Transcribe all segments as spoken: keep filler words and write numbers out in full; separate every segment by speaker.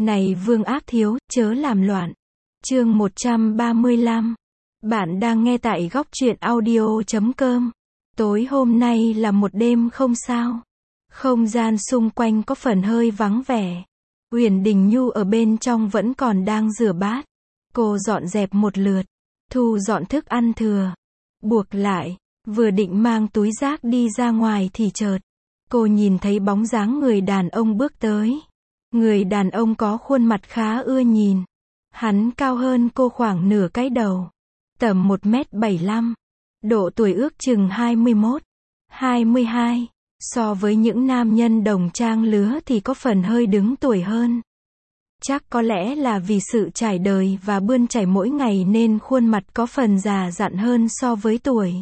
Speaker 1: Này Vương Ác Thiếu, chớ làm loạn. Chương một trăm ba mươi lăm. Bạn đang nghe tại góc truyện audio chấm com. Tối hôm nay là một đêm không sao. Không gian xung quanh có phần hơi vắng vẻ. Uyển Đình Nhu ở bên trong vẫn còn đang rửa bát. Cô dọn dẹp một lượt, thu dọn thức ăn thừa, buộc lại, vừa định mang túi rác đi ra ngoài thì chợt, cô nhìn thấy bóng dáng người đàn ông bước tới. Người đàn ông có khuôn mặt khá ưa nhìn. Hắn cao hơn cô khoảng nửa cái đầu. Tầm một mét bảy mươi lăm. Độ tuổi ước chừng hai mươi mốt, hai mươi hai. So với những nam nhân đồng trang lứa thì có phần hơi đứng tuổi hơn. Chắc có lẽ là vì sự trải đời và bươn chải mỗi ngày nên khuôn mặt có phần già dặn hơn so với tuổi.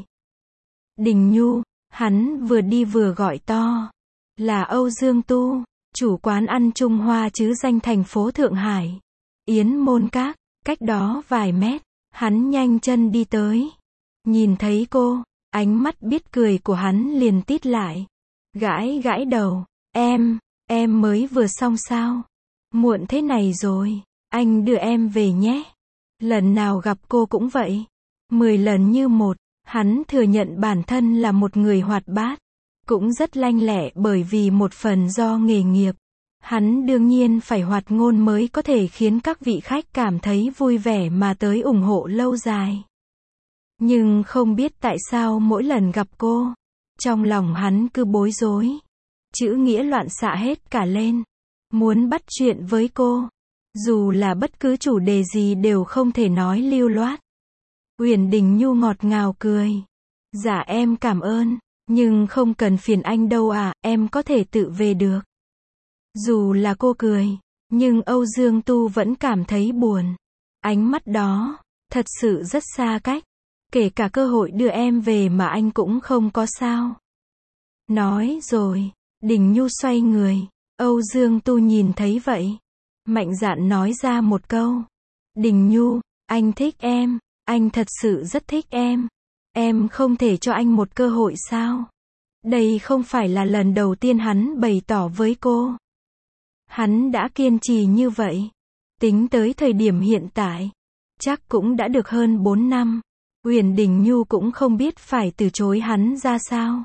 Speaker 1: Đình Nhu, hắn vừa đi vừa gọi to. Là Âu Dương Tu, chủ quán ăn Trung Hoa chứ danh thành phố Thượng Hải. Yến Môn Các, cách đó vài mét, hắn nhanh chân đi tới. Nhìn thấy cô, ánh mắt biết cười của hắn liền tít lại. Gãi gãi đầu, em, em mới vừa xong sao? Muộn thế này rồi, anh đưa em về nhé. Lần nào gặp cô cũng vậy. Mười lần như một, hắn thừa nhận bản thân là một người hoạt bát. Cũng rất lanh lẹ bởi vì một phần do nghề nghiệp. Hắn đương nhiên phải hoạt ngôn mới có thể khiến các vị khách cảm thấy vui vẻ mà tới ủng hộ lâu dài. Nhưng không biết tại sao mỗi lần gặp cô, trong lòng hắn cứ bối rối. Chữ nghĩa loạn xạ hết cả lên. Muốn bắt chuyện với cô, dù là bất cứ chủ đề gì đều không thể nói lưu loát. Uyển Đình Nhu ngọt ngào cười. Dạ em cảm ơn, nhưng không cần phiền anh đâu à, em có thể tự về được. Dù là cô cười, nhưng Âu Dương Tu vẫn cảm thấy buồn. Ánh mắt đó, thật sự rất xa cách. Kể cả cơ hội đưa em về mà anh cũng không có sao. Nói rồi, Đình Nhu xoay người. Âu Dương Tu nhìn thấy vậy, mạnh dạn nói ra một câu. Đình Nhu, anh thích em, anh thật sự rất thích em. Em không thể cho anh một cơ hội sao? Đây không phải là lần đầu tiên hắn bày tỏ với cô. Hắn đã kiên trì như vậy. Tính tới thời điểm hiện tại, chắc cũng đã được hơn bốn năm. Uyển Đình Nhu cũng không biết phải từ chối hắn ra sao.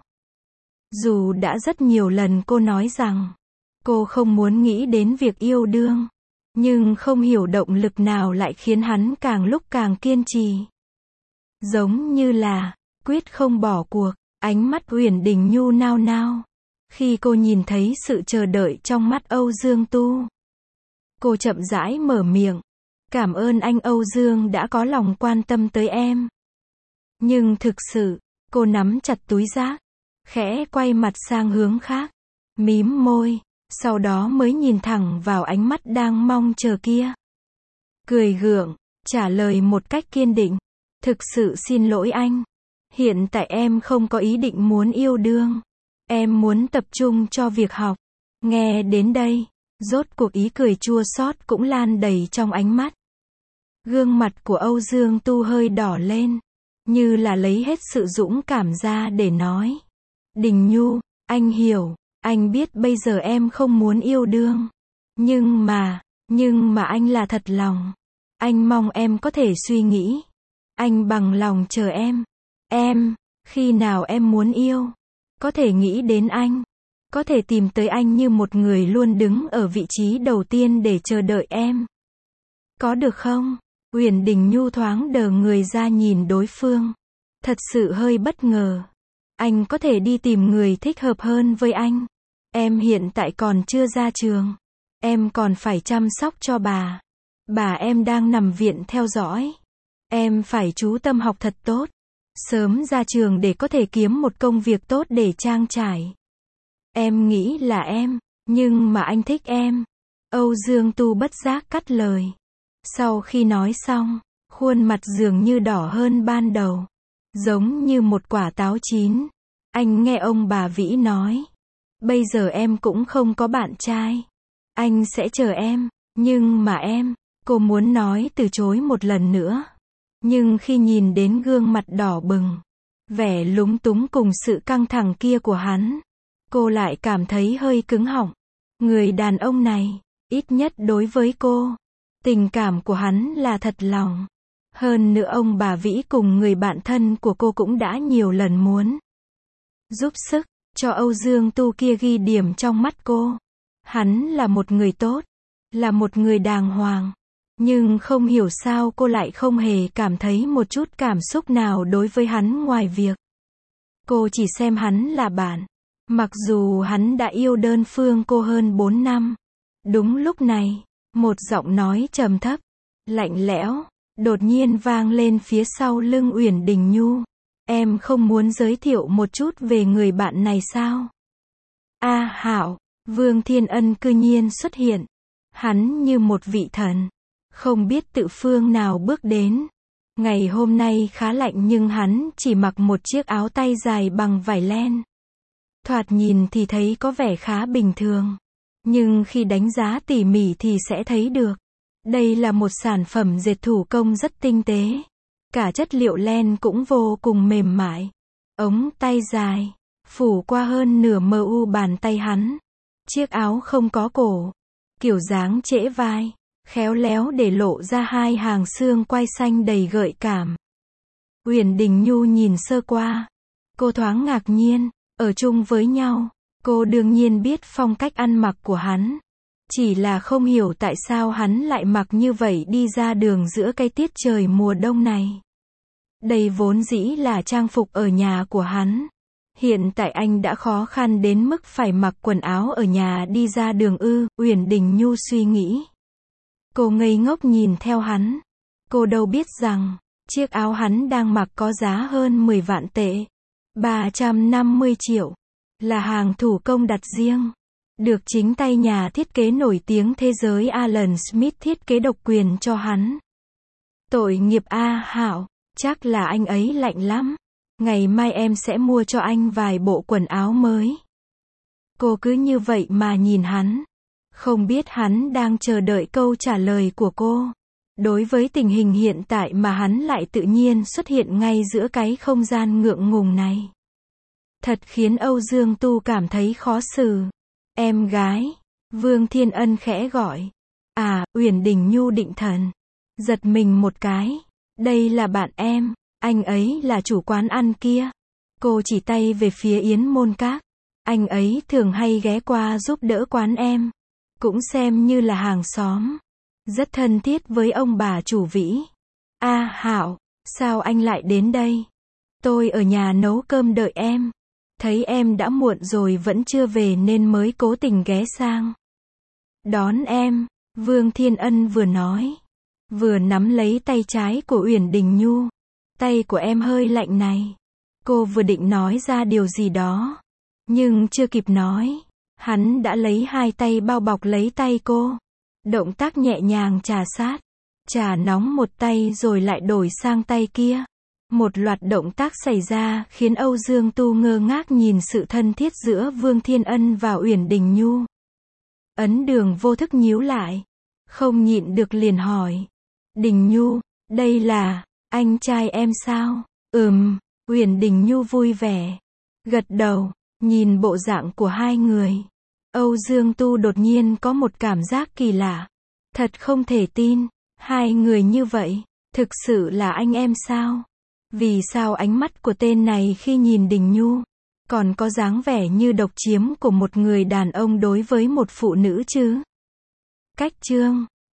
Speaker 1: Dù đã rất nhiều lần cô nói rằng, cô không muốn nghĩ đến việc yêu đương. Nhưng không hiểu động lực nào lại khiến hắn càng lúc càng kiên trì. Giống như là, quyết không bỏ cuộc. Ánh mắt Uyển Đình Nhu nao nao. Khi cô nhìn thấy sự chờ đợi trong mắt Âu Dương Tu. Cô chậm rãi mở miệng. Cảm ơn anh Âu Dương đã có lòng quan tâm tới em. Nhưng thực sự, cô nắm chặt túi rác. Khẽ quay mặt sang hướng khác. Mím môi. Sau đó mới nhìn thẳng vào ánh mắt đang mong chờ kia. Cười gượng, trả lời một cách kiên định. Thực sự xin lỗi anh. Hiện tại em không có ý định muốn yêu đương. Em muốn tập trung cho việc học. Nghe đến đây, rốt cuộc ý cười chua xót cũng lan đầy trong ánh mắt. Gương mặt của Âu Dương Tu hơi đỏ lên, như là lấy hết sự dũng cảm ra để nói. Đình Nhu, anh hiểu, anh biết bây giờ em không muốn yêu đương. Nhưng mà, nhưng mà anh là thật lòng. Anh mong em có thể suy nghĩ. Anh bằng lòng chờ em. Em, khi nào em muốn yêu, có thể nghĩ đến anh. Có thể tìm tới anh như một người luôn đứng ở vị trí đầu tiên để chờ đợi em. Có được không? Uyển Đình Nhu thoáng đờ người ra nhìn đối phương. Thật sự hơi bất ngờ. Anh có thể đi tìm người thích hợp hơn với anh. Em hiện tại còn chưa ra trường. Em còn phải chăm sóc cho bà. Bà em đang nằm viện theo dõi. Em phải chú tâm học thật tốt. Sớm ra trường để có thể kiếm một công việc tốt để trang trải. Em nghĩ là em, nhưng mà anh thích em. Âu Dương Tu bất giác cắt lời. Sau khi nói xong, khuôn mặt dường như đỏ hơn ban đầu. Giống như một quả táo chín. Anh nghe ông bà Vĩ nói. Bây giờ em cũng không có bạn trai. Anh sẽ chờ em, nhưng mà em, cô muốn nói từ chối một lần nữa. Nhưng khi nhìn đến gương mặt đỏ bừng, vẻ lúng túng cùng sự căng thẳng kia của hắn, cô lại cảm thấy hơi cứng họng. Người đàn ông này, Ít nhất đối với cô, tình cảm của hắn là thật lòng. Hơn nữa ông bà Vĩ cùng người bạn thân của cô cũng đã nhiều lần muốn giúp sức cho Âu Dương Tu kia ghi điểm trong mắt cô. Hắn là một người tốt, là một người đàng hoàng. Nhưng không hiểu sao cô lại không hề cảm thấy một chút cảm xúc nào đối với hắn ngoài việc cô chỉ xem hắn là bạn. Mặc dù hắn đã yêu đơn phương cô hơn bốn năm. Đúng lúc này, một giọng nói trầm thấp, lạnh lẽo, đột nhiên vang lên phía sau lưng Uyển Đình Nhu. Em không muốn giới thiệu một chút về người bạn này sao? A Hạo, Vương Thiên Ân cư nhiên xuất hiện. Hắn như một vị thần, không biết tự phương nào bước đến. Ngày hôm nay khá lạnh nhưng hắn chỉ mặc một chiếc áo tay dài bằng vải len. Thoạt nhìn thì thấy có vẻ khá bình thường. Nhưng khi đánh giá tỉ mỉ thì sẽ thấy được. Đây là một sản phẩm dệt thủ công rất tinh tế. Cả chất liệu len cũng vô cùng mềm mại. Ống tay dài, phủ qua hơn nửa mờ u bàn tay hắn. Chiếc áo không có cổ. Kiểu dáng trễ vai, khéo léo để lộ ra hai hàng xương quai xanh đầy gợi cảm. Uyển Đình Nhu nhìn sơ qua. Cô thoáng ngạc nhiên, ở chung với nhau. Cô đương nhiên biết phong cách ăn mặc của hắn. Chỉ là không hiểu tại sao hắn lại mặc như vậy đi ra đường giữa cái tiết trời mùa đông này. Đây vốn dĩ là trang phục ở nhà của hắn. Hiện tại anh đã khó khăn đến mức phải mặc quần áo ở nhà đi ra đường ư, Uyển Đình Nhu suy nghĩ. Cô ngây ngốc nhìn theo hắn. Cô đâu biết rằng, chiếc áo hắn đang mặc có giá hơn mười vạn tệ. ba trăm năm mươi triệu. Là hàng thủ công đặt riêng. Được chính tay nhà thiết kế nổi tiếng thế giới Alan Smith thiết kế độc quyền cho hắn. Tội nghiệp A Hạo, chắc là anh ấy lạnh lắm. Ngày mai em sẽ mua cho anh vài bộ quần áo mới. Cô cứ như vậy mà nhìn hắn. Không biết hắn đang chờ đợi câu trả lời của cô. Đối với tình hình hiện tại mà hắn lại tự nhiên xuất hiện ngay giữa cái không gian ngượng ngùng này. Thật khiến Âu Dương Tu cảm thấy khó xử. Em gái, Vương Thiên Ân khẽ gọi. À, Uyển Đình Nhu định thần. Giật mình một cái. Đây là bạn em, anh ấy là chủ quán ăn kia. Cô chỉ tay về phía Yến Môn Các. Anh ấy thường hay ghé qua giúp đỡ quán em. Cũng xem như là hàng xóm. Rất thân thiết với ông bà chủ Vĩ. A Hạo, sao anh lại đến đây? Tôi ở nhà nấu cơm đợi em. Thấy em đã muộn rồi vẫn chưa về nên mới cố tình ghé sang đón em, Vương Thiên Ân vừa nói, vừa nắm lấy tay trái của Uyển Đình Nhu. Tay của em hơi lạnh này. Cô vừa định nói ra điều gì đó, nhưng chưa kịp nói, hắn đã lấy hai tay bao bọc lấy tay cô. Động tác nhẹ nhàng trà sát, trà nóng một tay rồi lại đổi sang tay kia. Một loạt động tác xảy ra khiến Âu Dương Tu ngơ ngác nhìn sự thân thiết giữa Vương Thiên Ân và Uyển Đình Nhu. Ấn Đường vô thức nhíu lại, không nhịn được liền hỏi. Đình Nhu, đây là anh trai em sao? Ừm, Uyển Đình Nhu vui vẻ, gật đầu, nhìn bộ dạng của hai người. Âu Dương Tu đột nhiên có một cảm giác kỳ lạ. Thật không thể tin, hai người như vậy, thực sự là anh em sao? Vì sao ánh mắt của tên này khi nhìn Đình Nhu, còn có dáng vẻ như độc chiếm của một người đàn ông đối với một phụ nữ chứ? Cách chương